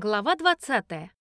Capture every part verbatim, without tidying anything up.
Глава двадцатая.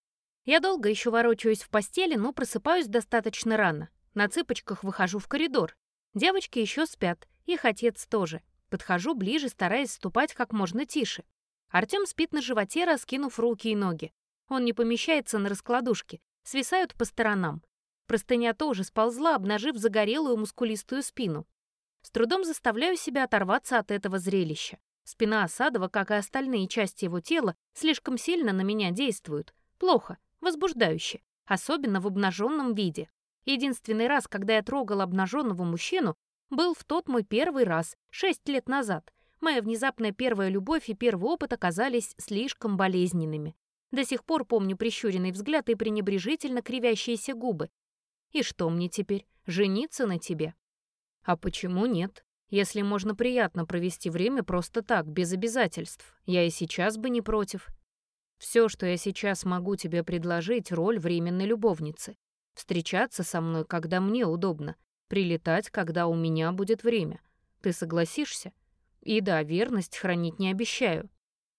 Я долго еще ворочаюсь в постели, но просыпаюсь достаточно рано. На цыпочках выхожу в коридор. Девочки еще спят, их отец тоже. Подхожу ближе, стараясь ступать как можно тише. Артем спит на животе, раскинув руки и ноги. Он не помещается на раскладушке, свисают по сторонам. Простыня тоже сползла, обнажив загорелую мускулистую спину. С трудом заставляю себя оторваться от этого зрелища. Спина Асадова, как и остальные части его тела, слишком сильно на меня действуют. Плохо, возбуждающе, особенно в обнаженном виде. Единственный раз, когда я трогала обнаженного мужчину, был в тот мой первый раз, шесть лет назад. Моя внезапная первая любовь и первый опыт оказались слишком болезненными. До сих пор помню прищуренный взгляд и пренебрежительно кривящиеся губы. И что мне теперь, жениться на тебе? А почему нет? Если можно приятно провести время просто так, без обязательств, я и сейчас бы не против. Все, что я сейчас могу тебе предложить, роль временной любовницы. Встречаться со мной, когда мне удобно. Прилетать, когда у меня будет время. Ты согласишься? И да, верность хранить не обещаю.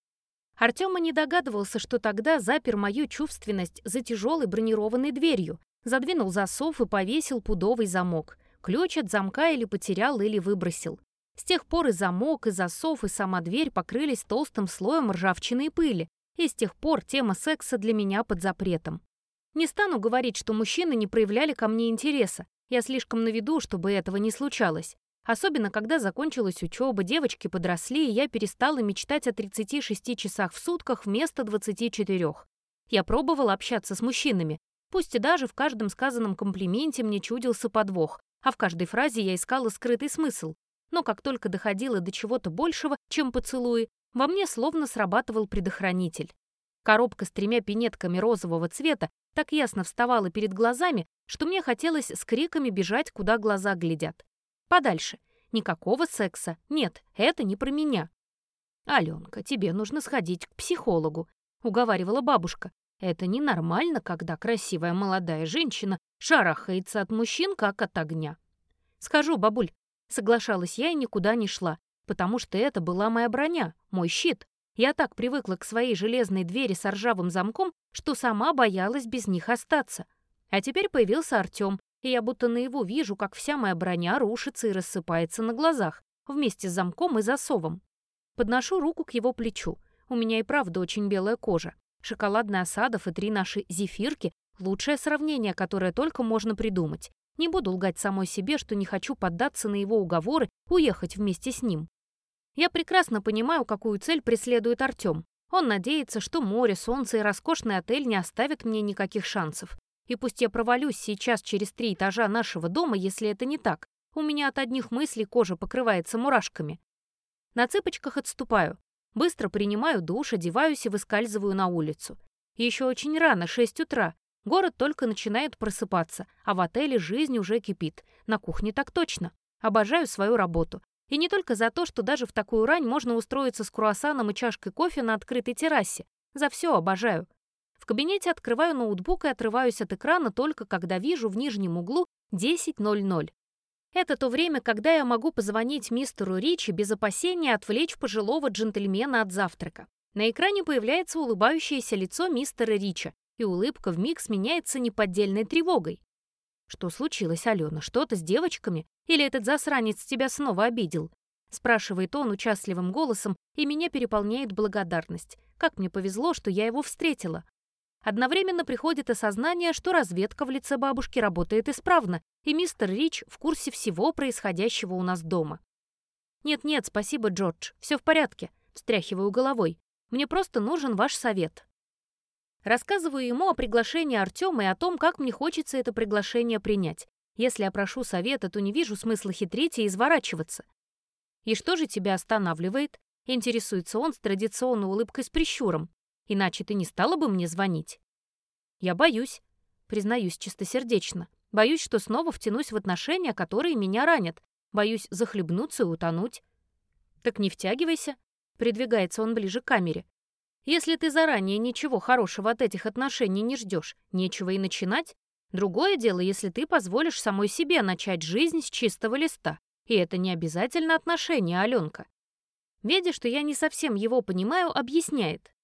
Артём не догадывался, что тогда запер мою чувственность за тяжелой бронированной дверью, задвинул засов и повесил пудовый замок. Ключ от замка или потерял, или выбросил. С тех пор и замок, и засов, и сама дверь покрылись толстым слоем ржавчины и пыли, и с тех пор тема секса для меня под запретом. Не стану говорить, что мужчины не проявляли ко мне интереса. Я слишком на виду, чтобы этого не случалось. Особенно, когда закончилась учеба, девочки подросли, и я перестала мечтать о тридцати шести часах в сутках вместо двадцати четырёх. Я пробовала общаться с мужчинами. Пусть и даже в каждом сказанном комплименте мне чудился подвох, а в каждой фразе я искала скрытый смысл. Но как только доходило до чего-то большего, чем поцелуи, во мне словно срабатывал предохранитель. Коробка с тремя пинетками розового цвета так ясно вставала перед глазами, что мне хотелось с криками бежать, куда глаза глядят. Подальше. Никакого секса. Нет, это не про меня. «Аленка, тебе нужно сходить к психологу», — уговаривала бабушка. «Это ненормально, когда красивая молодая женщина шарахается от мужчин, как от огня». «Скажу, бабуль», — соглашалась я и никуда не шла, потому что это была моя броня, мой щит. Я так привыкла к своей железной двери с ржавым замком, что сама боялась без них остаться. А теперь появился Артем, и я будто наяву вижу, как вся моя броня рушится и рассыпается на глазах, вместе с замком и засовом. Подношу руку к его плечу. У меня и правда очень белая кожа. Шоколадный Асадов и три наши зефирки — лучшее сравнение, которое только можно придумать. Не буду лгать самой себе, что не хочу поддаться на его уговоры, уехать вместе с ним. Я прекрасно понимаю, какую цель преследует Артем. Он надеется, что море, солнце и роскошный отель не оставят мне никаких шансов. И пусть я провалюсь сейчас через три этажа нашего дома, если это не так, у меня от одних мыслей кожа покрывается мурашками. На цыпочках отступаю. Быстро принимаю душ, одеваюсь и выскальзываю на улицу. Еще очень рано, шесть утра. Город только начинает просыпаться, а в отеле жизнь уже кипит. На кухне так точно. Обожаю свою работу. И не только за то, что даже в такую рань можно устроиться с круассаном и чашкой кофе на открытой террасе. За все обожаю. В кабинете открываю ноутбук и отрываюсь от экрана только когда вижу в нижнем углу десять ноль ноль. Это то время, когда я могу позвонить мистеру Ричи без опасения отвлечь пожилого джентльмена от завтрака. На экране появляется улыбающееся лицо мистера Рича, и улыбка вмиг сменяется неподдельной тревогой. «Что случилось, Алена? Что-то с девочками? Или этот засранец тебя снова обидел?» Спрашивает он участливым голосом, и меня переполняет благодарность. Как мне повезло, что я его встретила. Одновременно приходит осознание, что разведка в лице бабушки работает исправно, и мистер Рич в курсе всего происходящего у нас дома. «Нет-нет, спасибо, Джордж, все в порядке», — встряхиваю головой. «Мне просто нужен ваш совет». Рассказываю ему о приглашении Артема и о том, как мне хочется это приглашение принять. Если я прошу совета, то не вижу смысла хитрить и изворачиваться. «И что же тебя останавливает?» — интересуется он с традиционной улыбкой с прищуром. «Иначе ты не стала бы мне звонить?» «Я боюсь», — признаюсь чистосердечно. «Боюсь, что снова втянусь в отношения, которые меня ранят. Боюсь захлебнуться и утонуть». «Так не втягивайся», — придвигается он ближе к камере. «Если ты заранее ничего хорошего от этих отношений не ждешь, нечего и начинать. Другое дело, если ты позволишь самой себе начать жизнь с чистого листа. И это не обязательно отношения, Аленка». Видя, что я не совсем его понимаю, объясняет.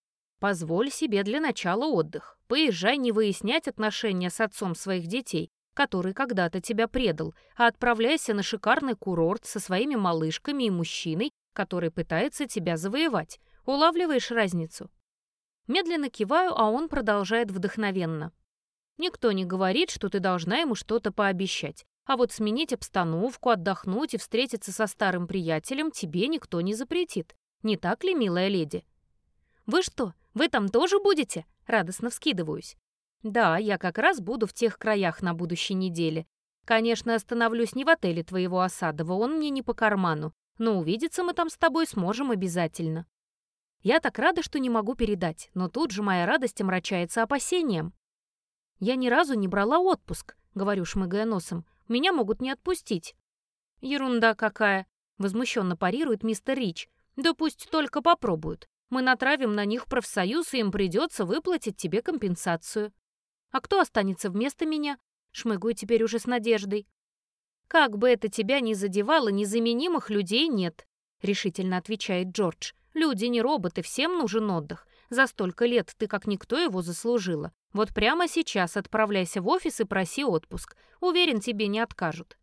Позволь себе для начала отдых. Поезжай не выяснять отношения с отцом своих детей, который когда-то тебя предал, а отправляйся на шикарный курорт со своими малышками и мужчиной, который пытается тебя завоевать. Улавливаешь разницу?» Медленно киваю, а он продолжает вдохновенно. «Никто не говорит, что ты должна ему что-то пообещать. А вот сменить обстановку, отдохнуть и встретиться со старым приятелем тебе никто не запретит. Не так ли, милая леди?» «Вы что, вы там тоже будете?» Радостно вскидываюсь. «Да, я как раз буду в тех краях на будущей неделе. Конечно, остановлюсь не в отеле твоего Осадова, он мне не по карману, но увидеться мы там с тобой сможем обязательно». Я так рада, что не могу передать, но тут же моя радость омрачается опасением. «Я ни разу не брала отпуск», — говорю, шмыгая носом. «Меня могут не отпустить». «Ерунда какая», — возмущенно парирует мистер Рич. «Да пусть только попробуют. Мы натравим на них профсоюз, и им придется выплатить тебе компенсацию». «А кто останется вместо меня?» — шмыгаю теперь уже с надеждой. «Как бы это тебя ни задевало, незаменимых людей нет», — решительно отвечает Джордж. «Люди не роботы, всем нужен отдых. За столько лет ты как никто его заслужила. Вот прямо сейчас отправляйся в офис и проси отпуск. Уверен, тебе не откажут».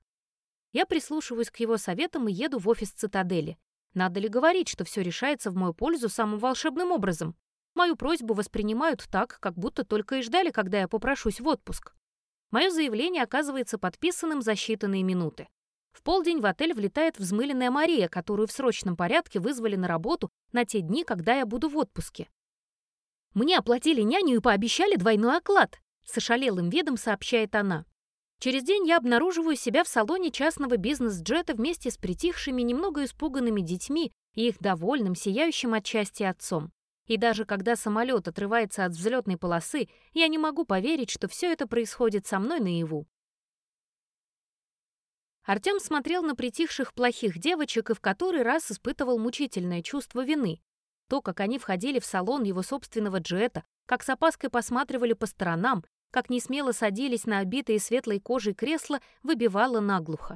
Я прислушиваюсь к его советам и еду в офис «Цитадели». Надо ли говорить, что все решается в мою пользу самым волшебным образом? Мою просьбу воспринимают так, как будто только и ждали, когда я попрошусь в отпуск. Мое заявление оказывается подписанным за считанные минуты. В полдень в отель влетает взмыленная Мария, которую в срочном порядке вызвали на работу на те дни, когда я буду в отпуске. «Мне оплатили няню и пообещали двойной оклад», — с ошалелым видом сообщает она. Через день я обнаруживаю себя в салоне частного бизнес-джета вместе с притихшими, немного испуганными детьми и их довольным, сияющим от счастья отцом. И даже когда самолет отрывается от взлетной полосы, я не могу поверить, что все это происходит со мной наяву. Артем смотрел на притихших плохих девочек и в который раз испытывал мучительное чувство вины. То, как они входили в салон его собственного джета, как с опаской посматривали по сторонам, как несмело садились на обитые светлой кожей кресла, выбивало наглухо.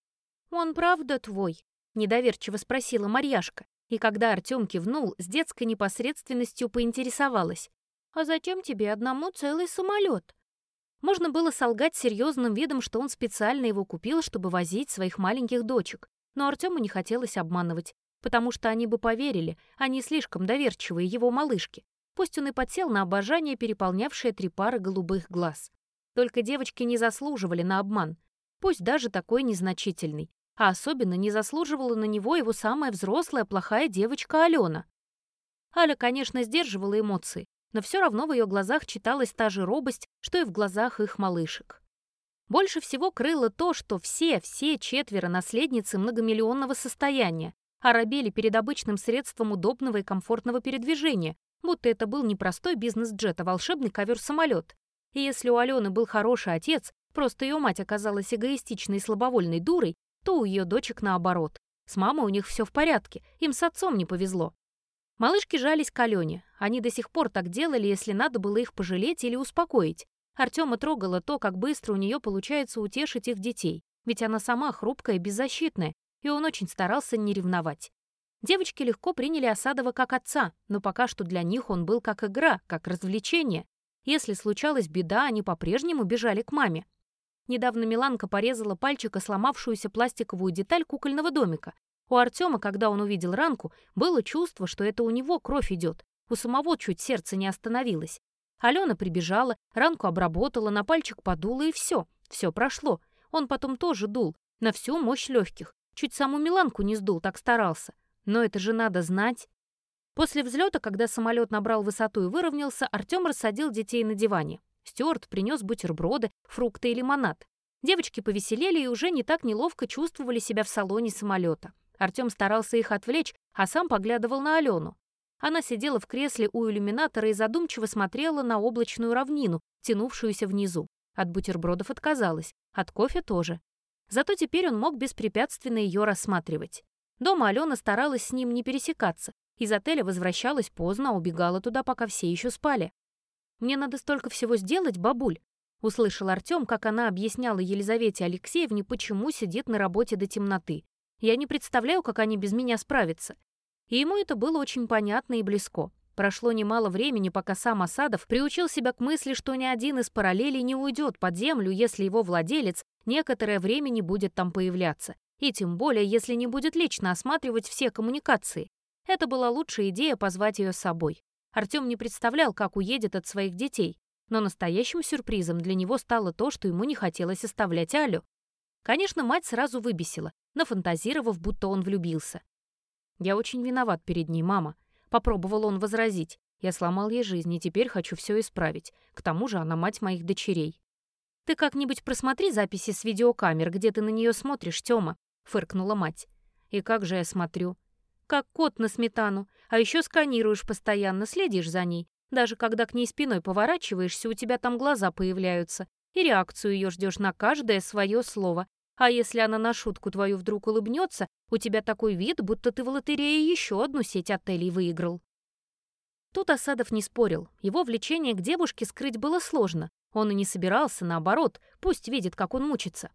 «Он правда твой?» — недоверчиво спросила Марьяшка. И когда Артем кивнул, с детской непосредственностью поинтересовалась. «А зачем тебе одному целый самолет?» Можно было солгать серьезным видом, что он специально его купил, чтобы возить своих маленьких дочек. Но Артему не хотелось обманывать, потому что они бы поверили, они слишком доверчивые, его малышки. Пусть он и подсел на обожание, переполнявшее три пары голубых глаз. Только девочки не заслуживали на обман, пусть даже такой незначительный. А особенно не заслуживала на него его самая взрослая плохая девочка Алена. Аля, конечно, сдерживала эмоции, но все равно в ее глазах читалась та же робость, что и в глазах их малышек. Больше всего крыло то, что все, все четверо наследницы многомиллионного состояния оробели перед обычным средством удобного и комфортного передвижения, будто это был не простой бизнес-джет, а волшебный ковер-самолет. И если у Алены был хороший отец, просто ее мать оказалась эгоистичной и слабовольной дурой, то у ее дочек наоборот. С мамой у них все в порядке, им с отцом не повезло. Малышки жались к Алене. Они до сих пор так делали, если надо было их пожалеть или успокоить. Артема трогало то, как быстро у нее получается утешить их детей, ведь она сама хрупкая и беззащитная, и он очень старался не ревновать. Девочки легко приняли Осадова как отца, но пока что для них он был как игра, как развлечение. Если случалась беда, они по-прежнему бежали к маме. Недавно Миланка порезала пальчика сломавшуюся пластиковую деталь кукольного домика. У Артема, когда он увидел ранку, было чувство, что это у него кровь идет. У самого чуть сердце не остановилось. Алена прибежала, ранку обработала, на пальчик подула, и все. Все прошло. Он потом тоже дул, на всю мощь легких. Чуть саму Миланку не сдул, так старался. Но это же надо знать. После взлета, когда самолет набрал высоту и выровнялся, Артем рассадил детей на диване. Стюарт принес бутерброды, фрукты и лимонад. Девочки повеселели и уже не так неловко чувствовали себя в салоне самолета. Артем старался их отвлечь, а сам поглядывал на Алену. Она сидела в кресле у иллюминатора и задумчиво смотрела на облачную равнину, тянувшуюся внизу. От бутербродов отказалась, от кофе тоже. Зато теперь он мог беспрепятственно ее рассматривать. Дома Алена старалась с ним не пересекаться. Из отеля возвращалась поздно, а убегала туда, пока все еще спали. «Мне надо столько всего сделать, бабуль», — услышал Артем, как она объясняла Елизавете Алексеевне, почему сидит на работе до темноты. «Я не представляю, как они без меня справятся». И ему это было очень понятно и близко. Прошло немало времени, пока сам Асадов приучил себя к мысли, что ни один из параллелей не уйдет под землю, если его владелец некоторое время не будет там появляться. И тем более, если не будет лично осматривать все коммуникации. Это была лучшая идея позвать ее с собой. Артем не представлял, как уедет от своих детей. Но настоящим сюрпризом для него стало то, что ему не хотелось оставлять Алю. Конечно, мать сразу выбесила, нафантазировав, будто он влюбился. «Я очень виноват перед ней, мама», — попробовал он возразить. «Я сломал ей жизнь, и теперь хочу все исправить. К тому же она мать моих дочерей». «Ты как-нибудь просмотри записи с видеокамер, где ты на нее смотришь, Тёма», — фыркнула мать. «И как же я смотрю?» «Как кот на сметану. А еще сканируешь постоянно, следишь за ней. Даже когда к ней спиной поворачиваешься, у тебя там глаза появляются. И реакцию ее ждешь на каждое свое слово. А если она на шутку твою вдруг улыбнется, у тебя такой вид, будто ты в лотерее еще одну сеть отелей выиграл». Тут Асадов не спорил. Его влечение к девушке скрыть было сложно. Он и не собирался, наоборот, пусть видит, как он мучится.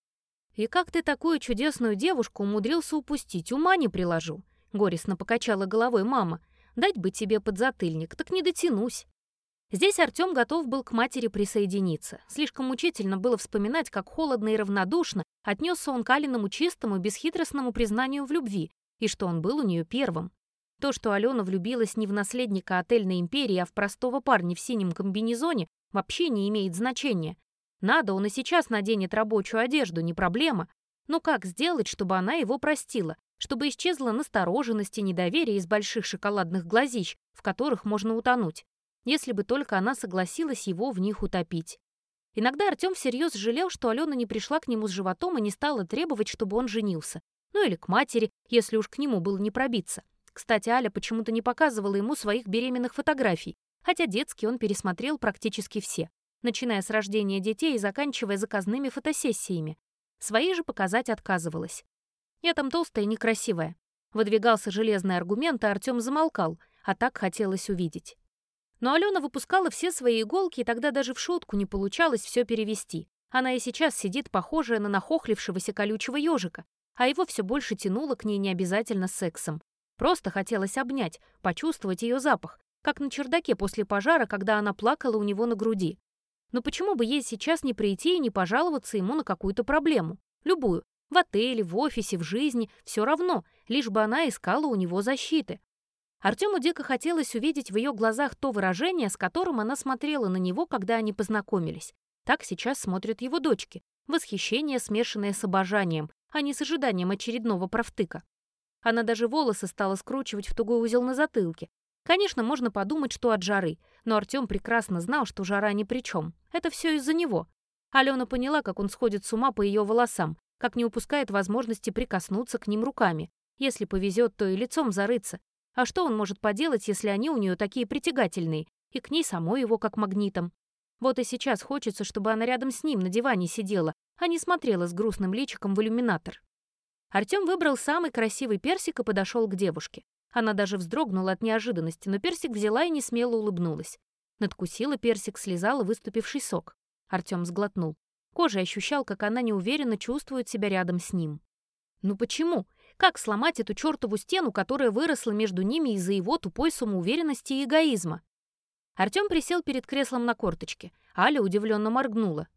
«И как ты такую чудесную девушку умудрился упустить, ума не приложу», — горестно покачала головой мама. «Дать бы тебе подзатыльник, так не дотянусь». Здесь Артем готов был к матери присоединиться. Слишком мучительно было вспоминать, как холодно и равнодушно отнесся он к Алиному чистому, бесхитростному признанию в любви, и что он был у нее первым. То, что Алена влюбилась не в наследника отельной империи, а в простого парня в синем комбинезоне, вообще не имеет значения. Надо, он и сейчас наденет рабочую одежду, не проблема. Но как сделать, чтобы она его простила? Чтобы исчезла настороженность и недоверие из больших шоколадных глазищ, в которых можно утонуть? Если бы только она согласилась его в них утопить. Иногда Артем всерьез жалел, что Алена не пришла к нему с животом и не стала требовать, чтобы он женился. Ну или к матери, если уж к нему было не пробиться. Кстати, Аля почему-то не показывала ему своих беременных фотографий, хотя детские он пересмотрел практически все, начиная с рождения детей и заканчивая заказными фотосессиями. Свои же показать отказывалась. «Я там толстая и некрасивая». Выдвигался железный аргумент, а Артем замолкал, а так хотелось увидеть. Но Алена выпускала все свои иголки, и тогда даже в шутку не получалось все перевести. Она и сейчас сидит похожая на нахохлившегося колючего ежика, а его все больше тянуло к ней не обязательно сексом. Просто хотелось обнять, почувствовать ее запах, как на чердаке после пожара, когда она плакала у него на груди. Но почему бы ей сейчас не прийти и не пожаловаться ему на какую-то проблему? Любую. В отеле, в офисе, в жизни. Все равно, лишь бы она искала у него защиты. Артему дико хотелось увидеть в ее глазах то выражение, с которым она смотрела на него, когда они познакомились. Так сейчас смотрят его дочки. Восхищение, смешанное с обожанием, а не с ожиданием очередного профтыка. Она даже волосы стала скручивать в тугой узел на затылке. Конечно, можно подумать, что от жары, но Артем прекрасно знал, что жара ни при чем. Это все из-за него. Алена поняла, как он сходит с ума по ее волосам, как не упускает возможности прикоснуться к ним руками. Если повезет, то и лицом зарыться. А что он может поделать, если они у нее такие притягательные, и к ней самой его как магнитом? Вот и сейчас хочется, чтобы она рядом с ним на диване сидела, а не смотрела с грустным личиком в иллюминатор. Артем выбрал самый красивый персик и подошел к девушке. Она даже вздрогнула от неожиданности, но персик взяла и несмело улыбнулась. Надкусила персик, слезала выступивший сок. Артем сглотнул. Кожей ощущал, как она неуверенно чувствует себя рядом с ним. Ну почему? Как сломать эту чертову стену, которая выросла между ними из-за его тупой самоуверенности и эгоизма? Артем присел перед креслом на корточке. Аля удивленно моргнула.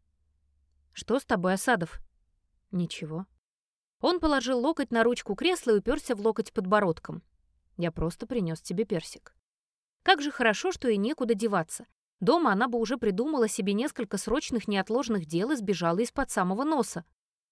«Что с тобой, Асадов?» «Ничего». Он положил локоть на ручку кресла и уперся в локоть подбородком. «Я просто принес тебе персик». Как же хорошо, что ей некуда деваться. Дома она бы уже придумала себе несколько срочных неотложных дел и сбежала из-под самого носа.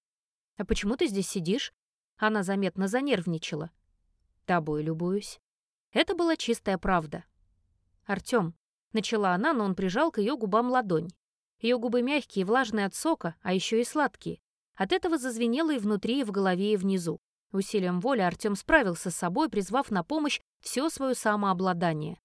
«А почему ты здесь сидишь?» Она заметно занервничала. «Тобой любуюсь». Это была чистая правда. «Артем», — начала она, но он прижал к ее губам ладонь. Ее губы мягкие, влажные от сока, а еще и сладкие. От этого зазвенело и внутри, и в голове, и внизу. Усилием воли Артем справился с собой, призвав на помощь все свое самообладание.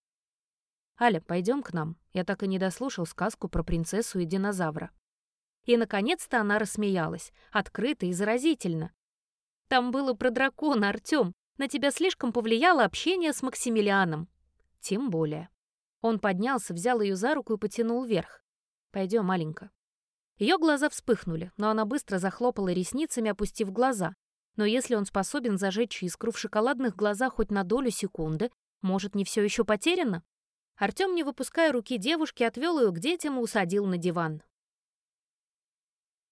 «Аля, пойдем к нам. Я так и не дослушал сказку про принцессу и динозавра». И, наконец-то, она рассмеялась, открыто и заразительно. «Там было про дракона, Артем. На тебя слишком повлияло общение с Максимилианом». «Тем более». Он поднялся, взял ее за руку и потянул вверх. «Пойдем, маленька». Ее глаза вспыхнули, но она быстро захлопала ресницами, опустив глаза. Но если он способен зажечь искру в шоколадных глазах хоть на долю секунды, Может, не все еще потеряно? Артем, не выпуская руки девушки, отвел ее к детям и усадил на диван.